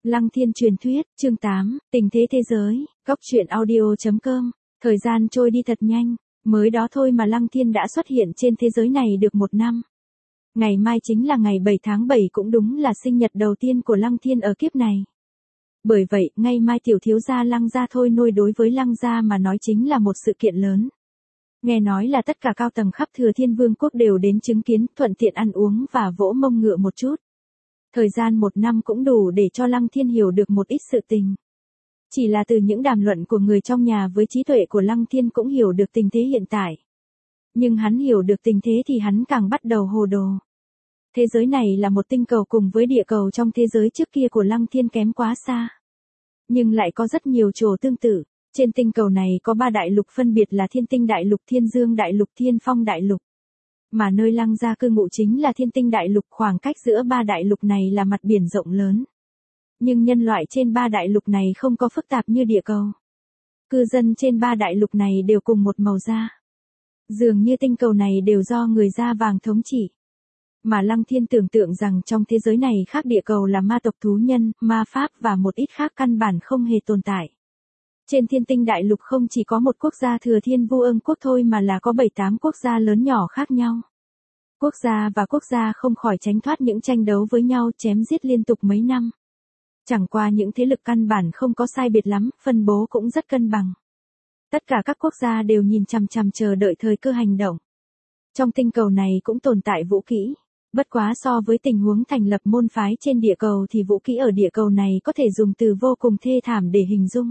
Lăng Thiên truyền thuyết, chương 8, tình thế thế giới, góc truyện audio.com. Thời gian trôi đi thật nhanh, mới đó thôi mà Lăng Thiên đã xuất hiện trên thế giới này được 1 năm. Ngày mai chính là ngày 7 tháng 7 cũng đúng là sinh nhật đầu tiên của Lăng Thiên ở kiếp này. Bởi vậy, ngày mai tiểu thiếu gia Lăng gia thôi nuôi đối với Lăng gia mà nói chính là một sự kiện lớn. Nghe nói là tất cả cao tầng khắp Thừa Thiên Vương quốc đều đến chứng kiến, thuận tiện ăn uống và vỗ mông ngựa một chút. Thời gian 1 năm cũng đủ để cho Lăng Thiên hiểu được một ít sự tình. Chỉ là từ những đàm luận của người trong nhà với trí tuệ của Lăng Thiên cũng hiểu được tình thế hiện tại. Nhưng hắn hiểu được tình thế thì hắn càng bắt đầu hồ đồ. Thế giới này là một tinh cầu cùng với địa cầu trong thế giới trước kia của Lăng Thiên kém quá xa. Nhưng lại có rất nhiều chỗ tương tự. Trên tinh cầu này có 3 đại lục phân biệt là Thiên Tinh Đại Lục, Thiên Dương Đại Lục, Thiên Phong Đại Lục. Mà nơi Lăng gia cư ngụ chính là Thiên Tinh Đại Lục, khoảng cách giữa 3 đại lục này là mặt biển rộng lớn. Nhưng nhân loại trên 3 đại lục này không có phức tạp như địa cầu. Cư dân trên 3 đại lục này đều cùng một màu da. Dường như tinh cầu này đều do người da vàng thống trị. Mà Lăng Thiên tưởng tượng rằng trong thế giới này khác địa cầu là ma tộc, thú nhân, ma pháp và một ít khác căn bản không hề tồn tại. Trên Thiên Tinh Đại Lục không chỉ có một quốc gia Thừa Thiên Vu Ương quốc thôi mà là có 7-8 quốc gia lớn nhỏ khác nhau. Quốc gia và quốc gia không khỏi tránh thoát những tranh đấu với nhau, chém giết liên tục mấy năm. Chẳng qua những thế lực căn bản không có sai biệt lắm, phân bố cũng rất cân bằng. Tất cả các quốc gia đều nhìn chằm chằm chờ đợi thời cơ hành động. Trong tinh cầu này cũng tồn tại vũ kỹ. Bất quá so với tình huống thành lập môn phái trên địa cầu thì vũ kỹ ở địa cầu này có thể dùng từ vô cùng thê thảm để hình dung.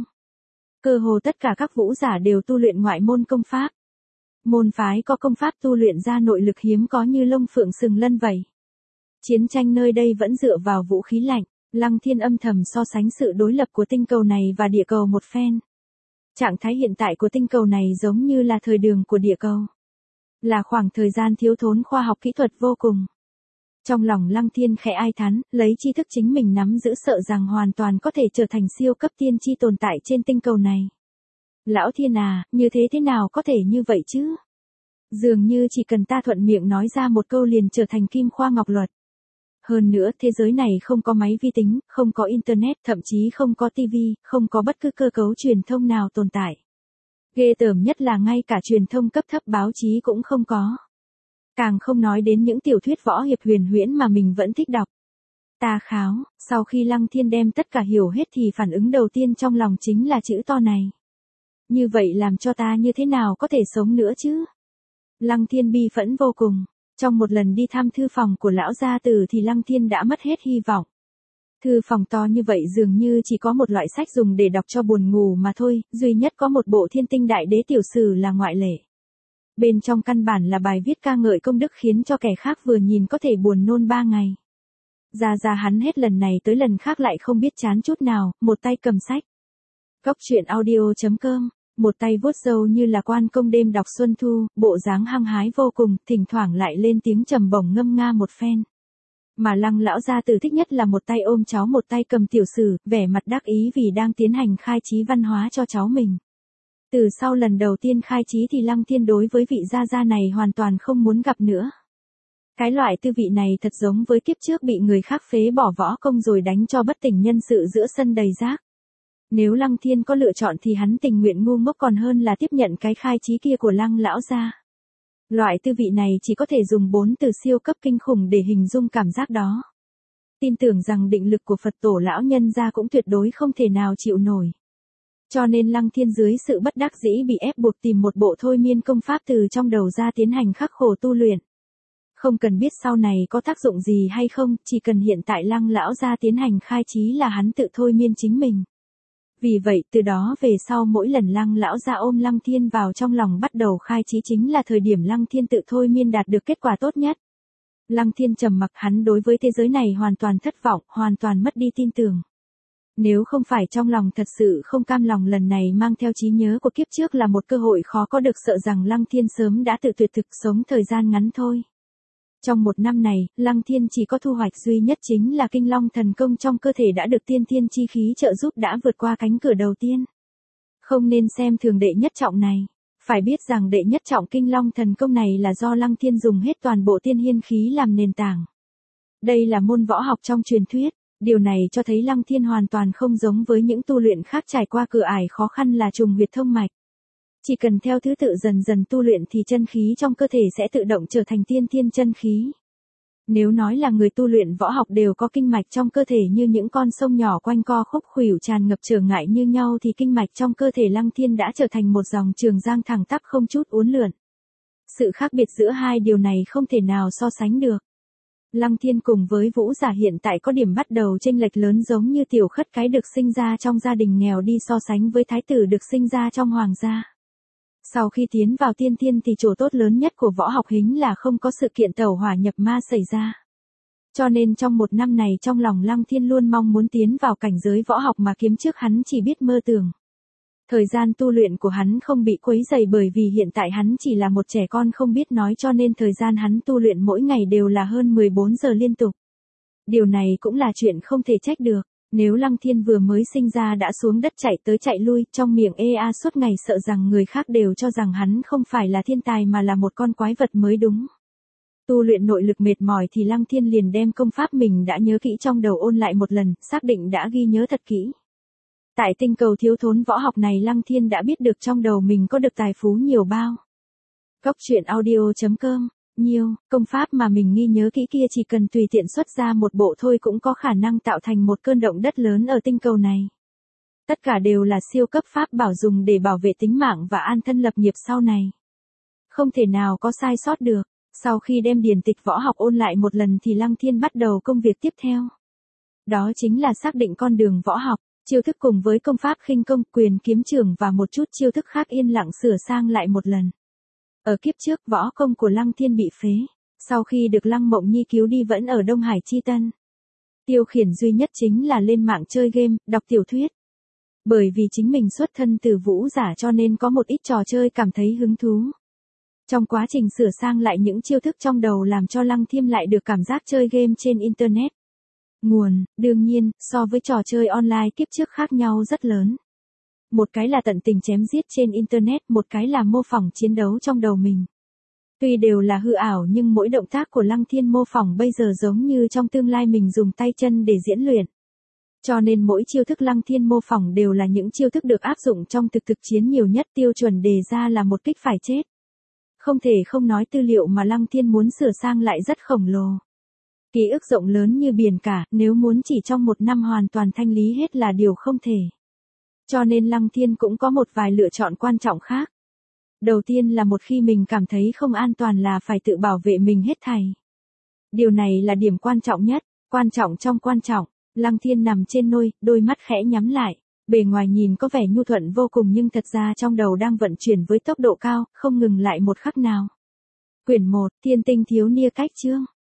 Cơ hồ tất cả các vũ giả đều tu luyện ngoại môn công pháp. Môn phái có công pháp tu luyện ra nội lực hiếm có như lông phượng sừng lân vậy. Chiến tranh nơi đây vẫn dựa vào vũ khí lạnh. Lăng Thiên âm thầm so sánh sự đối lập của tinh cầu này và địa cầu một phen. Trạng thái hiện tại của tinh cầu này giống như là thời đường của địa cầu. Là khoảng thời gian thiếu thốn khoa học kỹ thuật vô cùng. Trong lòng Lăng Thiên khẽ ai thán, lấy tri thức chính mình nắm giữ sợ rằng hoàn toàn có thể trở thành siêu cấp tiên tri tồn tại trên tinh cầu này. Lão Thiên à, như thế nào có thể như vậy chứ? Dường như chỉ cần ta thuận miệng nói ra một câu liền trở thành kim khoa ngọc luật. Hơn nữa thế giới này không có máy vi tính, không có internet, thậm chí không có tivi, không có bất cứ cơ cấu truyền thông nào tồn tại. Ghê tởm nhất là ngay cả truyền thông cấp thấp báo chí cũng không có. Càng không nói đến những tiểu thuyết võ hiệp huyền huyễn mà mình vẫn thích đọc. Ta kháo, sau khi Lăng Thiên đem tất cả hiểu hết thì phản ứng đầu tiên trong lòng chính là chữ to này. Như vậy làm cho ta như thế nào có thể sống nữa chứ? Lăng Thiên bi phẫn vô cùng. Trong một lần đi thăm thư phòng của lão gia tử thì Lăng Thiên đã mất hết hy vọng. Thư phòng to như vậy dường như chỉ có một loại sách dùng để đọc cho buồn ngủ mà thôi, duy nhất có một bộ Thiên Tinh Đại Đế tiểu sử là ngoại lệ. Bên trong căn bản là bài viết ca ngợi công đức khiến cho kẻ khác vừa nhìn có thể buồn nôn 3 ngày. Ra hắn hết lần này tới lần khác lại không biết chán chút nào, một tay cầm sách. Góc truyện audio.com, một tay vuốt râu như là quan công đêm đọc xuân thu, bộ dáng hăng hái vô cùng, thỉnh thoảng lại lên tiếng trầm bổng ngâm nga một phen. Mà Lăng lão gia tử thích nhất là một tay ôm cháu một tay cầm tiểu sử, vẻ mặt đắc ý vì đang tiến hành khai trí văn hóa cho cháu mình. Từ sau lần đầu tiên khai trí thì Lăng Thiên đối với vị gia gia này hoàn toàn không muốn gặp nữa. Cái loại tư vị này thật giống với kiếp trước bị người khác phế bỏ võ công rồi đánh cho bất tỉnh nhân sự giữa sân đầy rác. Nếu Lăng Thiên có lựa chọn thì hắn tình nguyện ngu ngốc còn hơn là tiếp nhận cái khai trí kia của Lăng lão gia. Loại tư vị này chỉ có thể dùng 4 từ siêu cấp kinh khủng để hình dung cảm giác đó. Tin tưởng rằng định lực của Phật tổ lão nhân gia cũng tuyệt đối không thể nào chịu nổi. Cho nên Lăng Thiên dưới sự bất đắc dĩ bị ép buộc tìm một bộ thôi miên công pháp từ trong đầu ra tiến hành khắc khổ tu luyện. Không cần biết sau này có tác dụng gì hay không, chỉ cần hiện tại Lăng lão gia tiến hành khai trí là hắn tự thôi miên chính mình. Vì vậy từ đó về sau mỗi lần Lăng lão gia ôm Lăng Thiên vào trong lòng bắt đầu khai trí chính là thời điểm Lăng Thiên tự thôi miên đạt được kết quả tốt nhất. Lăng Thiên trầm mặc, hắn đối với thế giới này hoàn toàn thất vọng, hoàn toàn mất đi tin tưởng. Nếu không phải trong lòng thật sự không cam lòng lần này mang theo trí nhớ của kiếp trước là một cơ hội khó có được sợ rằng Lăng Thiên sớm đã tự tuyệt thực sống thời gian ngắn thôi. Trong 1 năm này, Lăng Thiên chỉ có thu hoạch duy nhất chính là Kinh Long thần công trong cơ thể đã được tiên thiên chi khí trợ giúp đã vượt qua cánh cửa đầu tiên. Không nên xem thường đệ nhất trọng này. Phải biết rằng đệ nhất trọng Kinh Long thần công này là do Lăng Thiên dùng hết toàn bộ tiên hiên khí làm nền tảng. Đây là môn võ học trong truyền thuyết. Điều này cho thấy Lăng Thiên hoàn toàn không giống với những tu luyện khác trải qua cửa ải khó khăn là trùng huyệt thông mạch. Chỉ cần theo thứ tự dần dần tu luyện thì chân khí trong cơ thể sẽ tự động trở thành tiên thiên chân khí. Nếu nói là người tu luyện võ học đều có kinh mạch trong cơ thể như những con sông nhỏ quanh co khúc khuỷu tràn ngập trở ngại như nhau thì kinh mạch trong cơ thể Lăng Thiên đã trở thành một dòng trường giang thẳng tắp không chút uốn lượn. Sự khác biệt giữa hai điều này không thể nào so sánh được. Lăng Thiên cùng với Vũ Giả hiện tại có điểm bắt đầu chênh lệch lớn, giống như tiểu khất cái được sinh ra trong gia đình nghèo đi so sánh với thái tử được sinh ra trong hoàng gia. Sau khi tiến vào tiên thiên thì chỗ tốt lớn nhất của võ học hính là không có sự kiện tẩu hỏa nhập ma xảy ra. Cho nên trong một năm này trong lòng Lăng Thiên luôn mong muốn tiến vào cảnh giới võ học mà kiếp trước hắn chỉ biết mơ tưởng. Thời gian tu luyện của hắn không bị quấy rầy bởi vì hiện tại hắn chỉ là một trẻ con không biết nói, cho nên thời gian hắn tu luyện mỗi ngày đều là hơn 14 giờ liên tục. Điều này cũng là chuyện không thể trách được. Nếu Lăng Thiên vừa mới sinh ra đã xuống đất chạy tới chạy lui trong miệng ea suốt ngày, sợ rằng người khác đều cho rằng hắn không phải là thiên tài mà là một con quái vật mới đúng. Tu luyện nội lực mệt mỏi thì Lăng Thiên liền đem công pháp mình đã nhớ kỹ trong đầu ôn lại một lần, xác định đã ghi nhớ thật kỹ. Tại tinh cầu thiếu thốn võ học này Lăng Thiên đã biết được trong đầu mình có được tài phú nhiều bao. Cốc truyện audio.com. Nhiều, công pháp mà mình ghi nhớ kỹ kia chỉ cần tùy tiện xuất ra một bộ thôi cũng có khả năng tạo thành một cơn động đất lớn ở tinh cầu này. Tất cả đều là siêu cấp pháp bảo dùng để bảo vệ tính mạng và an thân lập nghiệp sau này. Không thể nào có sai sót được. Sau khi đem điển tịch võ học ôn lại một lần thì Lăng Thiên bắt đầu công việc tiếp theo. Đó chính là xác định con đường võ học, chiêu thức cùng với công pháp khinh công, quyền kiếm trường và một chút chiêu thức khác yên lặng sửa sang lại một lần. Ở kiếp trước võ công của Lăng Thiên bị phế, sau khi được Lăng Mộng Nhi cứu đi vẫn ở Đông Hải Chi Tân. Tiêu khiển duy nhất chính là lên mạng chơi game, đọc tiểu thuyết. Bởi vì chính mình xuất thân từ Vũ Giả cho nên có một ít trò chơi cảm thấy hứng thú. Trong quá trình sửa sang lại những chiêu thức trong đầu làm cho Lăng Thiên lại được cảm giác chơi game trên Internet. Nguồn, đương nhiên, so với trò chơi online kiếp trước khác nhau rất lớn. Một cái là tận tình chém giết trên Internet, một cái là mô phỏng chiến đấu trong đầu mình. Tuy đều là hư ảo nhưng mỗi động tác của Lăng Thiên mô phỏng bây giờ giống như trong tương lai mình dùng tay chân để diễn luyện. Cho nên mỗi chiêu thức Lăng Thiên mô phỏng đều là những chiêu thức được áp dụng trong thực chiến nhiều nhất, tiêu chuẩn đề ra là một kích phải chết. Không thể không nói tư liệu mà Lăng Thiên muốn sửa sang lại rất khổng lồ. Ký ức rộng lớn như biển cả, nếu muốn chỉ trong một năm hoàn toàn thanh lý hết là điều không thể. Cho nên Lăng Thiên cũng có một vài lựa chọn quan trọng khác. Đầu tiên là một khi mình cảm thấy không an toàn là phải tự bảo vệ mình hết thảy. Điều này là điểm quan trọng nhất, quan trọng trong quan trọng. Lăng Thiên nằm trên nôi, đôi mắt khẽ nhắm lại. Bề ngoài nhìn có vẻ nhu thuận vô cùng nhưng thật ra trong đầu đang vận chuyển với tốc độ cao, không ngừng lại một khắc nào. Quyển 1, Thiên Tinh Thiếu Nia Cách Chương.